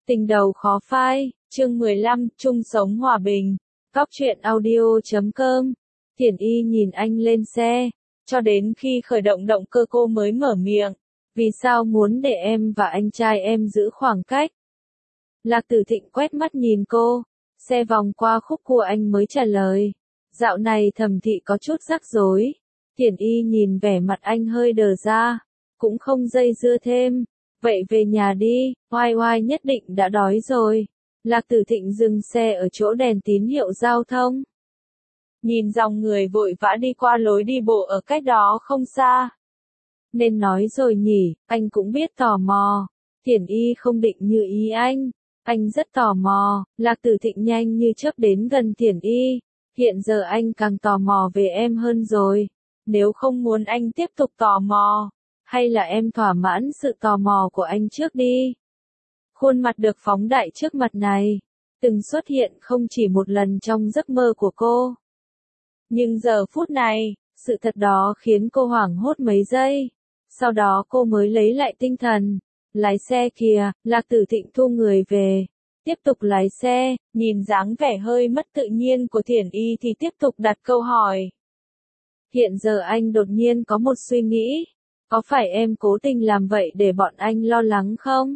Tình đầu khó phai, chương 15, chung sống hòa bình. Góc truyện audio.com. Thiển Y nhìn anh lên xe, cho đến khi khởi động động cơ cô mới mở miệng. Vì sao muốn để em và anh trai em giữ khoảng cách? Lạc Tử Thịnh quét mắt nhìn cô, xe vòng qua khúc cua anh mới trả lời. Dạo này Thẩm thị có chút rắc rối. Thiển Y nhìn vẻ mặt anh hơi đờ ra, cũng không dây dưa thêm. Vậy về nhà đi, Oai Oai nhất định đã đói rồi. Lạc Tử Thịnh dừng xe ở chỗ đèn tín hiệu giao thông. Nhìn dòng người vội vã đi qua lối đi bộ ở cách đó không xa. Nên nói rồi nhỉ, anh cũng biết tò mò. Thiển Y không định như ý anh rất tò mò. Lạc Tử Thịnh nhanh như chớp đến gần Thiển Y. Hiện giờ anh càng tò mò về em hơn rồi. Nếu không muốn anh tiếp tục tò mò, hay là em thỏa mãn sự tò mò của anh trước đi. Khuôn mặt được phóng đại trước mặt này, từng xuất hiện không chỉ một lần trong giấc mơ của cô. Nhưng giờ phút này, sự thật đó khiến cô hoảng hốt mấy giây. Sau đó cô mới lấy lại tinh thần. Lái xe kìa, Lạc Tử Thịnh thu người về. Tiếp tục lái xe, nhìn dáng vẻ hơi mất tự nhiên của Thiển Y thì tiếp tục đặt câu hỏi. Hiện giờ anh đột nhiên có một suy nghĩ. Có phải em cố tình làm vậy để bọn anh lo lắng không?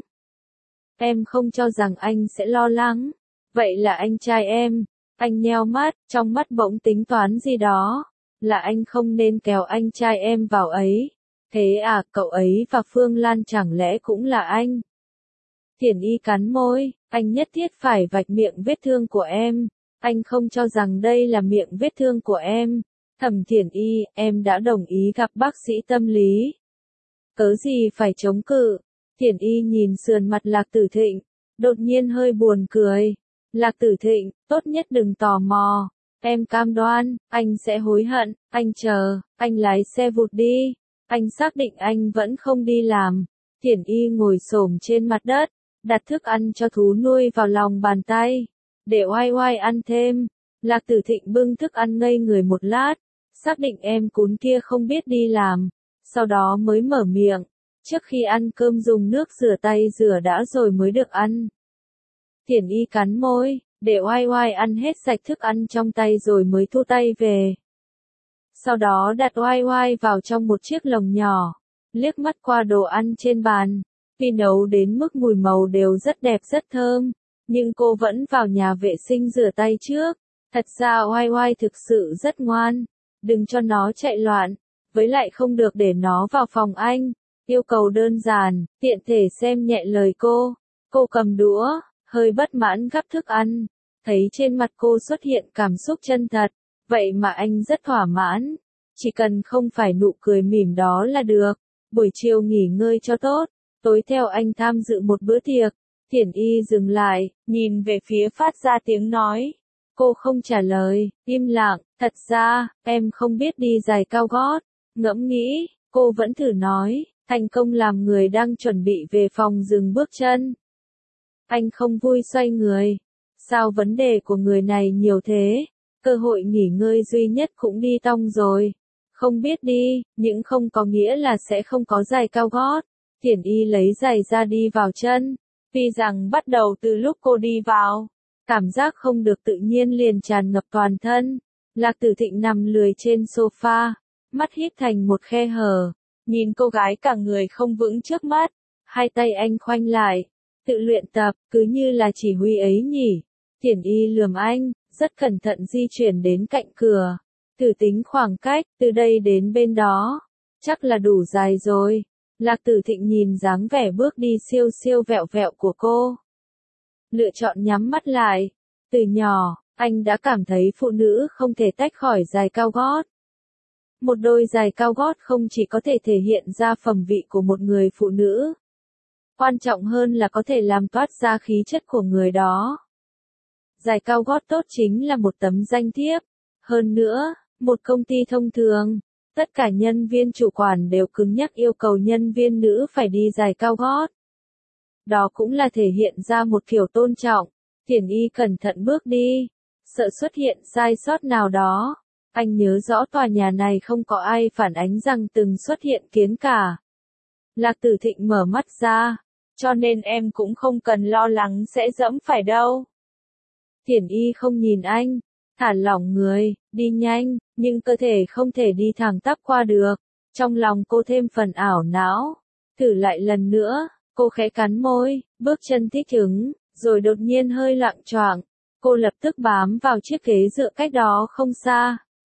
Em không cho rằng anh sẽ lo lắng. Vậy là anh trai em. Anh nheo mắt, trong mắt bỗng tính toán gì đó. Là anh không nên kéo anh trai em vào ấy. Thế à, cậu ấy và Phương Lan chẳng lẽ cũng là anh? Thiển Y cắn môi, anh nhất thiết phải vạch miệng vết thương của em. Anh không cho rằng đây là miệng vết thương của em. Thẩm Thiển Y, em đã đồng ý gặp bác sĩ tâm lý. Cớ gì phải chống cự? Thiển Y nhìn sườn mặt Lạc Tử Thịnh, đột nhiên hơi buồn cười. Lạc Tử Thịnh, tốt nhất đừng tò mò. Em cam đoan, anh sẽ hối hận. Anh chờ, anh lái xe vụt đi. Anh xác định anh vẫn không đi làm. Thiển Y ngồi xổm trên mặt đất, đặt thức ăn cho thú nuôi vào lòng bàn tay, để Oai Oai ăn thêm. Lạc Tử Thịnh bưng thức ăn ngây người một lát, xác định em cún kia không biết đi làm, sau đó mới mở miệng. Trước khi ăn cơm dùng nước rửa tay rửa đã rồi mới được ăn. Thiển Y cắn môi, để Oai Oai ăn hết sạch thức ăn trong tay rồi mới thu tay về. Sau đó đặt Oai Oai vào trong một chiếc lồng nhỏ, liếc mắt qua đồ ăn trên bàn. Vì nấu đến mức mùi màu đều rất đẹp rất thơm, nhưng cô vẫn vào nhà vệ sinh rửa tay trước. Thật ra Oai Oai thực sự rất ngoan, đừng cho nó chạy loạn, với lại không được để nó vào phòng anh. Yêu cầu đơn giản, tiện thể xem nhẹ lời cô. Cô cầm đũa, hơi bất mãn gắp thức ăn, thấy trên mặt cô xuất hiện cảm xúc chân thật, vậy mà anh rất thỏa mãn. Chỉ cần không phải nụ cười mỉm đó là được. Buổi chiều nghỉ ngơi cho tốt, tối theo anh tham dự một bữa tiệc. Thiển Y dừng lại, nhìn về phía phát ra tiếng nói. Cô không trả lời, im lặng. Thật ra, em không biết đi giày cao gót. Ngẫm nghĩ, cô vẫn thử nói, thành công làm người đang chuẩn bị về phòng dừng bước chân. Anh không vui xoay người. Sao vấn đề của người này nhiều thế? Cơ hội nghỉ ngơi duy nhất cũng đi tong rồi. Không biết đi, nhưng không có nghĩa là sẽ không có giày cao gót. Thiển Y lấy giày ra đi vào chân. Tuy rằng bắt đầu từ lúc cô đi vào, cảm giác không được tự nhiên liền tràn ngập toàn thân. Lạc Tử Thịnh nằm lười trên sofa, mắt híp thành một khe hở, nhìn cô gái cả người không vững trước mắt. Hai tay anh khoanh lại, tự luyện tập, cứ như là chỉ huy ấy nhỉ. Thiển Y lườm anh, rất cẩn thận di chuyển đến cạnh cửa. Thử tính khoảng cách, từ đây đến bên đó. Chắc là đủ dài rồi. Lạc Tử Thịnh nhìn dáng vẻ bước đi siêu siêu vẹo vẹo của cô. Lựa chọn nhắm mắt lại. Từ nhỏ, anh đã cảm thấy phụ nữ không thể tách khỏi giày cao gót. Một đôi giày cao gót không chỉ có thể thể hiện ra phẩm vị của một người phụ nữ. Quan trọng hơn là có thể làm toát ra khí chất của người đó. Giày cao gót tốt chính là một tấm danh thiếp. Hơn nữa, một công ty thông thường, tất cả nhân viên chủ quản đều cứng nhắc yêu cầu nhân viên nữ phải đi giày cao gót. Đó cũng là thể hiện ra một kiểu tôn trọng. Thiển Y cẩn thận bước đi, sợ xuất hiện sai sót nào đó. Anh nhớ rõ tòa nhà này không có ai phản ánh rằng từng xuất hiện kiến cả. Lạc Tử Thịnh mở mắt ra, cho nên em cũng không cần lo lắng sẽ dẫm phải đâu. Thiển Y không nhìn anh, thả lỏng người, đi nhanh, nhưng cơ thể không thể đi thẳng tắp qua được. Trong lòng cô thêm phần ảo não. Thử lại lần nữa, cô khẽ cắn môi, bước chân thích ứng, rồi đột nhiên hơi loạng choạng. Cô lập tức bám vào chiếc ghế dựa cách đó không xa.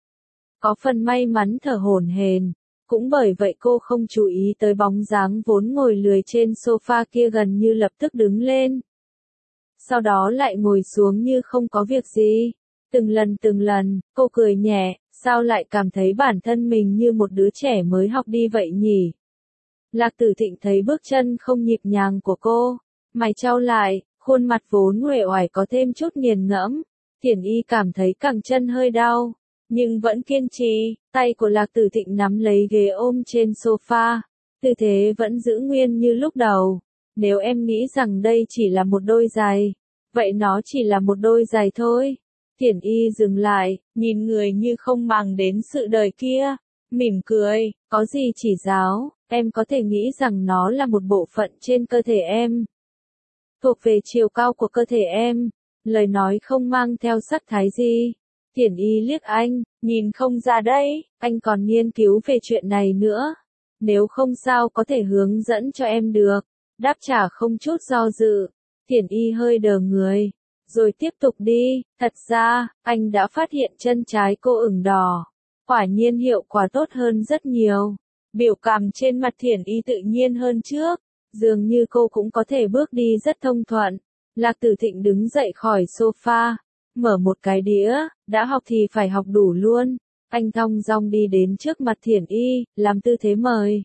Có phần may mắn thở hổn hển. Cũng bởi vậy cô không chú ý tới bóng dáng vốn ngồi lười trên sofa kia gần như lập tức đứng lên. Sau đó lại ngồi xuống như không có việc gì. Từng lần, cô cười nhẹ, sao lại cảm thấy bản thân mình như một đứa trẻ mới học đi vậy nhỉ? Lạc Tử Thịnh thấy bước chân không nhịp nhàng của cô, mày chau lại, khuôn mặt vốn uể oải có thêm chút nghiền ngẫm. Thiển Y cảm thấy cẳng chân hơi đau, nhưng vẫn kiên trì, tay của Lạc Tử Thịnh nắm lấy ghế ôm trên sofa, tư thế vẫn giữ nguyên như lúc đầu. Nếu em nghĩ rằng đây chỉ là một đôi giày, vậy nó chỉ là một đôi giày thôi. Thiển Y dừng lại, nhìn người như không màng đến sự đời kia, mỉm cười, có gì chỉ giáo, em có thể nghĩ rằng nó là một bộ phận trên cơ thể em. Thuộc về chiều cao của cơ thể em, lời nói không mang theo sắc thái gì. Thiển Y liếc anh, nhìn không ra đấy, anh còn nghiên cứu về chuyện này nữa. Nếu không sao có thể hướng dẫn cho em được. Đáp trả không chút do dự. Thiển Y hơi đờ người, rồi tiếp tục đi. Thật ra, anh đã phát hiện chân trái cô ửng đỏ. Quả nhiên hiệu quả tốt hơn rất nhiều. Biểu cảm trên mặt Thiển Y tự nhiên hơn trước. Dường như cô cũng có thể bước đi rất thông thuận. Lạc Tử Thịnh đứng dậy khỏi sofa, mở một cái đĩa, đã học thì phải học đủ luôn. Anh thong dong đi đến trước mặt Thiển Y, làm tư thế mời.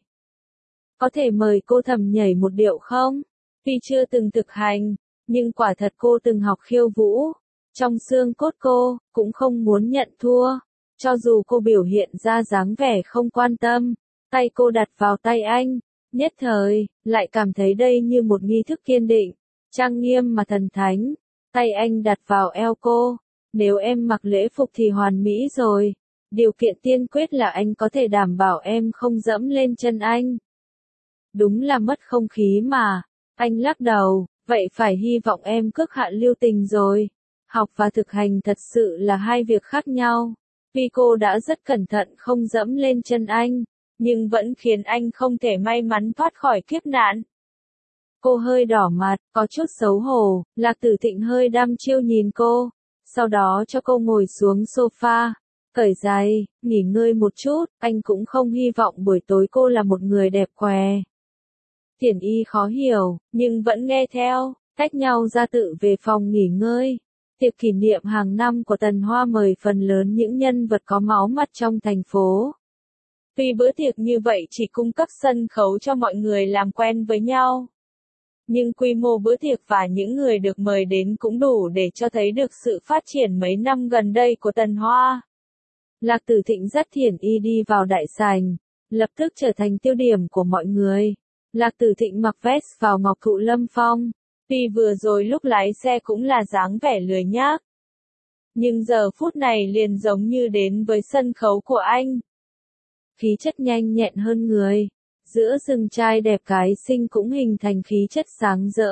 Có thể mời cô thầm nhảy một điệu không? Tuy chưa từng thực hành, nhưng quả thật cô từng học khiêu vũ. Trong xương cốt cô, cũng không muốn nhận thua. Cho dù cô biểu hiện ra dáng vẻ không quan tâm, tay cô đặt vào tay anh. Nhất thời, lại cảm thấy đây như một nghi thức kiên định, trang nghiêm mà thần thánh. Tay anh đặt vào eo cô. Nếu em mặc lễ phục thì hoàn mỹ rồi. Điều kiện tiên quyết là anh có thể đảm bảo em không dẫm lên chân anh. Đúng là mất không khí mà. Anh lắc đầu, vậy phải hy vọng em cước hạ lưu tình rồi. Học và thực hành thật sự là hai việc khác nhau. Tuy cô đã rất cẩn thận không dẫm lên chân anh, nhưng vẫn khiến anh không thể may mắn thoát khỏi kiếp nạn. Cô hơi đỏ mặt, có chút xấu hổ. Lạc Tử Thịnh hơi đăm chiêu nhìn cô, sau đó cho cô ngồi xuống sofa, cởi giày, nghỉ ngơi một chút. Anh cũng không hy vọng buổi tối cô là một người đẹp què. Thiển Y khó hiểu, nhưng vẫn nghe theo, tách nhau ra tự về phòng nghỉ ngơi. Tiệc kỷ niệm hàng năm của Tần Hoa mời phần lớn những nhân vật có máu mặt trong thành phố. Tuy bữa tiệc như vậy chỉ cung cấp sân khấu cho mọi người làm quen với nhau, nhưng quy mô bữa tiệc và những người được mời đến cũng đủ để cho thấy được sự phát triển mấy năm gần đây của Tần Hoa. Lạc Tử Thịnh dắt Thiển Y đi vào đại sảnh, lập tức trở thành tiêu điểm của mọi người. Lạc Tử Thịnh mặc vest vào Ngọc Thụ Lâm Phong, tuy vừa rồi lúc lái xe cũng là dáng vẻ lười nhác, nhưng giờ phút này liền giống như đến với sân khấu của anh. Khí chất nhanh nhẹn hơn người, giữa rừng trai đẹp gái xinh cũng hình thành khí chất sáng rỡ,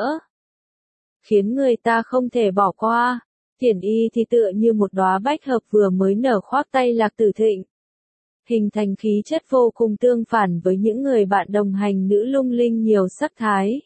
khiến người ta không thể bỏ qua. Thiển Y thì tựa như một đóa bách hợp vừa mới nở khoác tay Lạc Tử Thịnh, hình thành khí chất vô cùng tương phản với những người bạn đồng hành nữ lung linh nhiều sắc thái.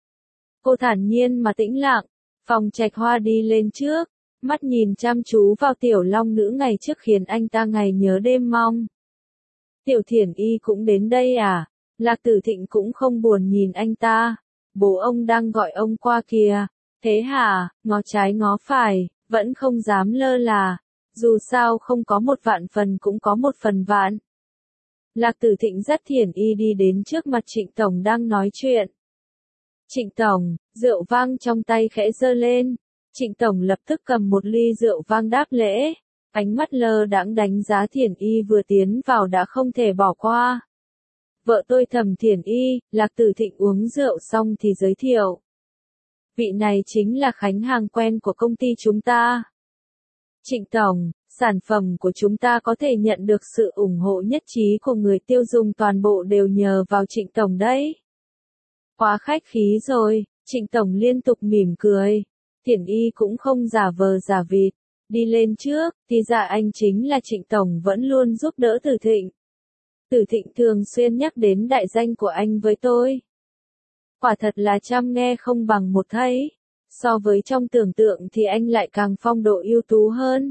Cô thản nhiên mà tĩnh lặng, Phòng Trạch Hoa đi lên trước, mắt nhìn chăm chú vào tiểu long nữ ngày trước khiến anh ta ngày nhớ đêm mong. Tiểu Thiển Y cũng đến đây à? Lạc Tử Thịnh cũng không buồn nhìn anh ta. Bố ông đang gọi ông qua kìa. Thế hả? Ngó trái ngó phải, vẫn không dám lơ là. Dù sao không có một vạn phần cũng có một phần vạn. Lạc Tử Thịnh dắt Thiển Y đi đến trước mặt Trịnh Tổng đang nói chuyện. Trịnh Tổng, rượu vang trong tay khẽ giơ lên. Trịnh Tổng lập tức cầm một ly rượu vang đáp lễ. Ánh mắt lơ đãng đánh giá Thiển Y vừa tiến vào đã không thể bỏ qua. Vợ tôi Thẩm Thiển Y. Lạc Tử Thịnh uống rượu xong thì giới thiệu. Vị này chính là khách hàng quen của công ty chúng ta. Trịnh Tổng, sản phẩm của chúng ta có thể nhận được sự ủng hộ nhất trí của người tiêu dùng toàn bộ đều nhờ vào Trịnh Tổng đấy. Quá khách khí rồi, Trịnh Tổng liên tục mỉm cười. Thiển Y cũng không giả vờ giả vịt. Đi lên trước, thì ra anh chính là Trịnh Tổng vẫn luôn giúp đỡ Tử Thịnh. Tử Thịnh thường xuyên nhắc đến đại danh của anh với tôi. Quả thật là trăm nghe không bằng một thấy. So với trong tưởng tượng thì anh lại càng phong độ ưu tú hơn.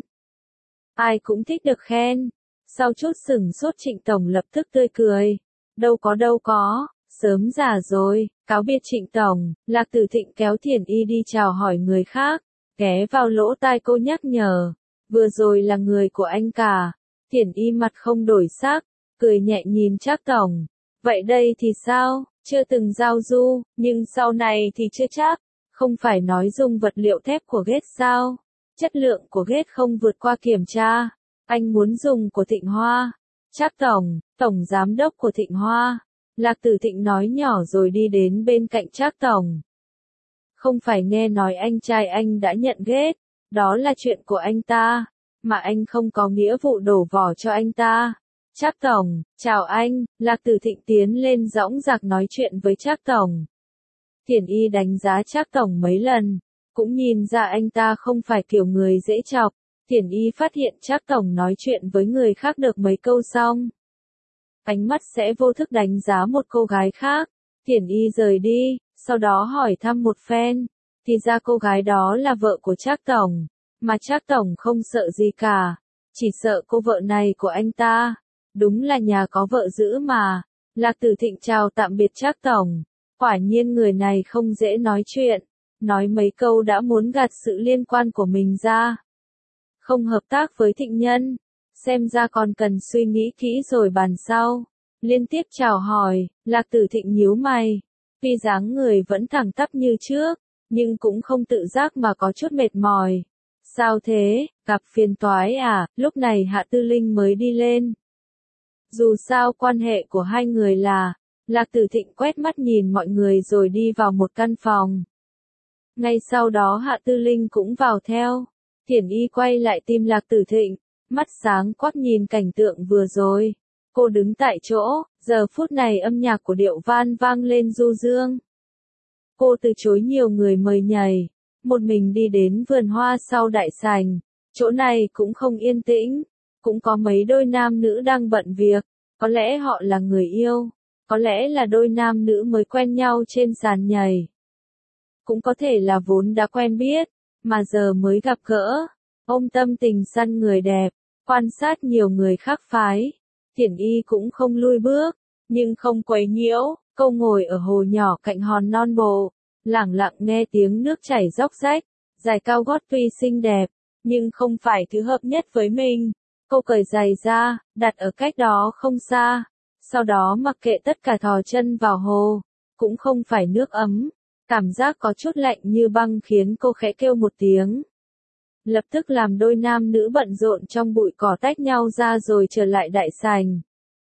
Ai cũng thích được khen. Sau chút sửng sốt Trịnh Tổng lập tức tươi cười. Đâu có, sớm già rồi, cáo biệt Trịnh Tổng. Lạc Tử Thịnh kéo Thiển Y đi chào hỏi người khác. Ghé vào lỗ tai cô nhắc nhở. Vừa rồi là người của anh cả. Thiển Y mặt không đổi sắc, cười nhẹ nhìn Trác Tổng. Vậy đây thì sao? Chưa từng giao du, nhưng sau này thì chưa chắc. Không phải nói dùng vật liệu thép của Gates sao? Chất lượng của Gates không vượt qua kiểm tra. Anh muốn dùng của Thịnh Hoa. Trác Tổng, Tổng Giám đốc của Thịnh Hoa. Lạc Tử Thịnh nói nhỏ rồi đi đến bên cạnh Trác Tổng. Không phải nghe nói anh trai anh đã nhận Gates, đó là chuyện của anh ta, mà anh không có nghĩa vụ đổ vỏ cho anh ta. Trác Tổng, chào anh, Lạc Tử Thịnh tiến lên dõng dạc nói chuyện với Trác Tổng. Thiển Y đánh giá Trác Tổng mấy lần, cũng nhìn ra anh ta không phải kiểu người dễ chọc. Thiển Y phát hiện Trác Tổng nói chuyện với người khác được mấy câu xong, ánh mắt sẽ vô thức đánh giá một cô gái khác. Thiển Y rời đi, sau đó hỏi thăm một phen, thì ra cô gái đó là vợ của Trác Tổng, mà Trác Tổng không sợ gì cả, chỉ sợ cô vợ này của anh ta. Đúng là nhà có vợ giữ mà. Lạc Tử Thịnh chào tạm biệt Trác Tổng. Quả nhiên người này không dễ nói chuyện, nói mấy câu đã muốn gạt sự liên quan của mình ra. Không hợp tác với Thịnh Nhân, xem ra còn cần suy nghĩ kỹ rồi bàn sau. Liên tiếp chào hỏi, Lạc Tử Thịnh nhíu mày. Tuy dáng người vẫn thẳng tắp như trước, nhưng cũng không tự giác mà có chút mệt mỏi. Sao thế, gặp phiền toái à? Lúc này Hạ Tư Linh mới đi lên. Dù sao quan hệ của hai người là, Lạc Tử Thịnh quét mắt nhìn mọi người rồi đi vào một căn phòng. Ngay sau đó Hạ Tư Linh cũng vào theo. Thiển Y quay lại tìm Lạc Tử Thịnh, mắt sáng quắc nhìn cảnh tượng vừa rồi. Cô đứng tại chỗ, giờ phút này âm nhạc của Điệu Van vang lên du dương. Cô từ chối nhiều người mời nhảy, một mình đi đến vườn hoa sau đại sảnh. Chỗ này cũng không yên tĩnh, cũng có mấy đôi nam nữ đang bận việc, có lẽ họ là người yêu, có lẽ là đôi nam nữ mới quen nhau trên sàn nhảy. Cũng có thể là vốn đã quen biết, mà giờ mới gặp gỡ, ôm tâm tình săn người đẹp, quan sát nhiều người khác phái. Thiển Y cũng không lui bước, nhưng không quấy nhiễu, cô ngồi ở hồ nhỏ cạnh hòn non bộ, lẳng lặng nghe tiếng nước chảy róc rách. Giày cao gót tuy xinh đẹp, nhưng không phải thứ hợp nhất với mình. Cô cởi giày ra, đặt ở cách đó không xa, sau đó mặc kệ tất cả thò chân vào hồ. Cũng không phải nước ấm, cảm giác có chút lạnh như băng khiến cô khẽ kêu một tiếng. Lập tức làm đôi nam nữ bận rộn trong bụi cỏ tách nhau ra rồi trở lại đại sảnh.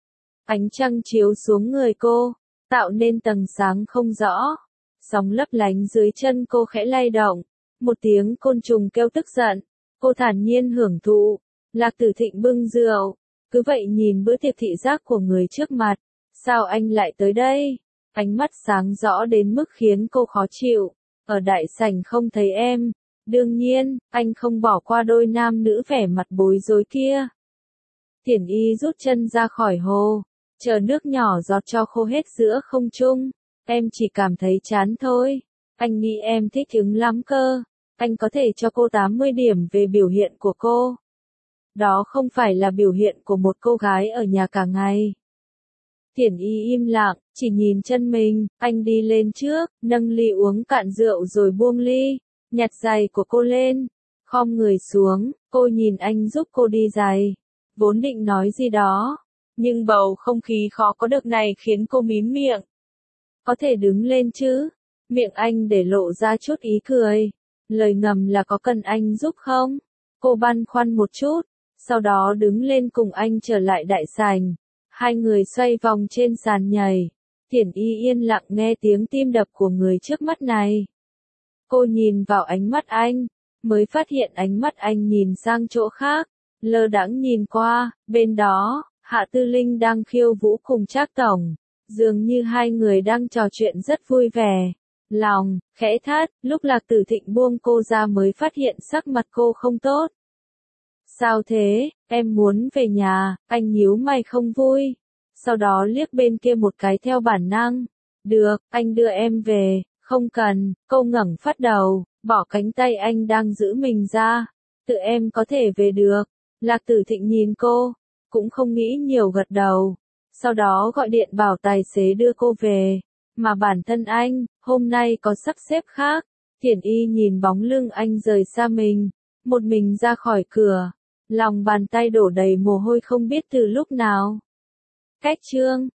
Ánh trăng chiếu xuống người cô, tạo nên tầng sáng không rõ. Sóng lấp lánh dưới chân cô khẽ lay động. Một tiếng côn trùng kêu tức giận. Cô thản nhiên hưởng thụ. Lạc Tử Thịnh bưng rượu. Cứ vậy nhìn bữa tiệc thị giác của người trước mặt. Sao anh lại tới đây? Ánh mắt sáng rõ đến mức khiến cô khó chịu. Ở đại sảnh không thấy em. Đương nhiên, anh không bỏ qua đôi nam nữ vẻ mặt bối rối kia. Thiển Y rút chân ra khỏi hồ, chờ nước nhỏ giọt cho khô hết giữa không trung. Em chỉ cảm thấy chán thôi. Anh nghĩ em thích ứng lắm cơ. Anh có thể cho cô 80 điểm về biểu hiện của cô. Đó không phải là biểu hiện của một cô gái ở nhà cả ngày. Thiển Y im lặng, chỉ nhìn chân mình. Anh đi lên trước, nâng ly uống cạn rượu rồi buông ly, nhặt giày của cô lên, khom người xuống. Cô nhìn anh giúp cô đi giày, vốn định nói gì đó, nhưng bầu không khí khó có được này khiến cô mím miệng. Có thể đứng lên chứ? Miệng anh để lộ ra chút ý cười. Lời ngầm là có cần anh giúp không? Cô băn khoăn một chút, sau đó đứng lên cùng anh trở lại đại sảnh. Hai người xoay vòng trên sàn nhảy. Thiển Y yên lặng nghe tiếng tim đập của người trước mắt này. Cô nhìn vào ánh mắt anh, mới phát hiện ánh mắt anh nhìn sang chỗ khác. Lơ đãng nhìn qua, bên đó, Hạ Tư Linh đang khiêu vũ cùng Trác Tổng. Dường như hai người đang trò chuyện rất vui vẻ. Lòng, khẽ thắt, lúc Lạc Tử Thịnh buông cô ra mới phát hiện sắc mặt cô không tốt. Sao thế, em muốn về nhà, anh nhíu mày không vui. Sau đó liếc bên kia một cái theo bản năng. Được, anh đưa em về, không cần, cô ngẩng phát đầu, bỏ cánh tay anh đang giữ mình ra. Tự em có thể về được. Lạc Tử Thịnh nhìn cô, cũng không nghĩ nhiều gật đầu. Sau đó gọi điện bảo tài xế đưa cô về. Mà bản thân anh, hôm nay có sắp xếp khác. Thiển Y nhìn bóng lưng anh rời xa mình, một mình ra khỏi cửa. Lòng bàn tay đổ đầy mồ hôi không biết từ lúc nào. Cách chương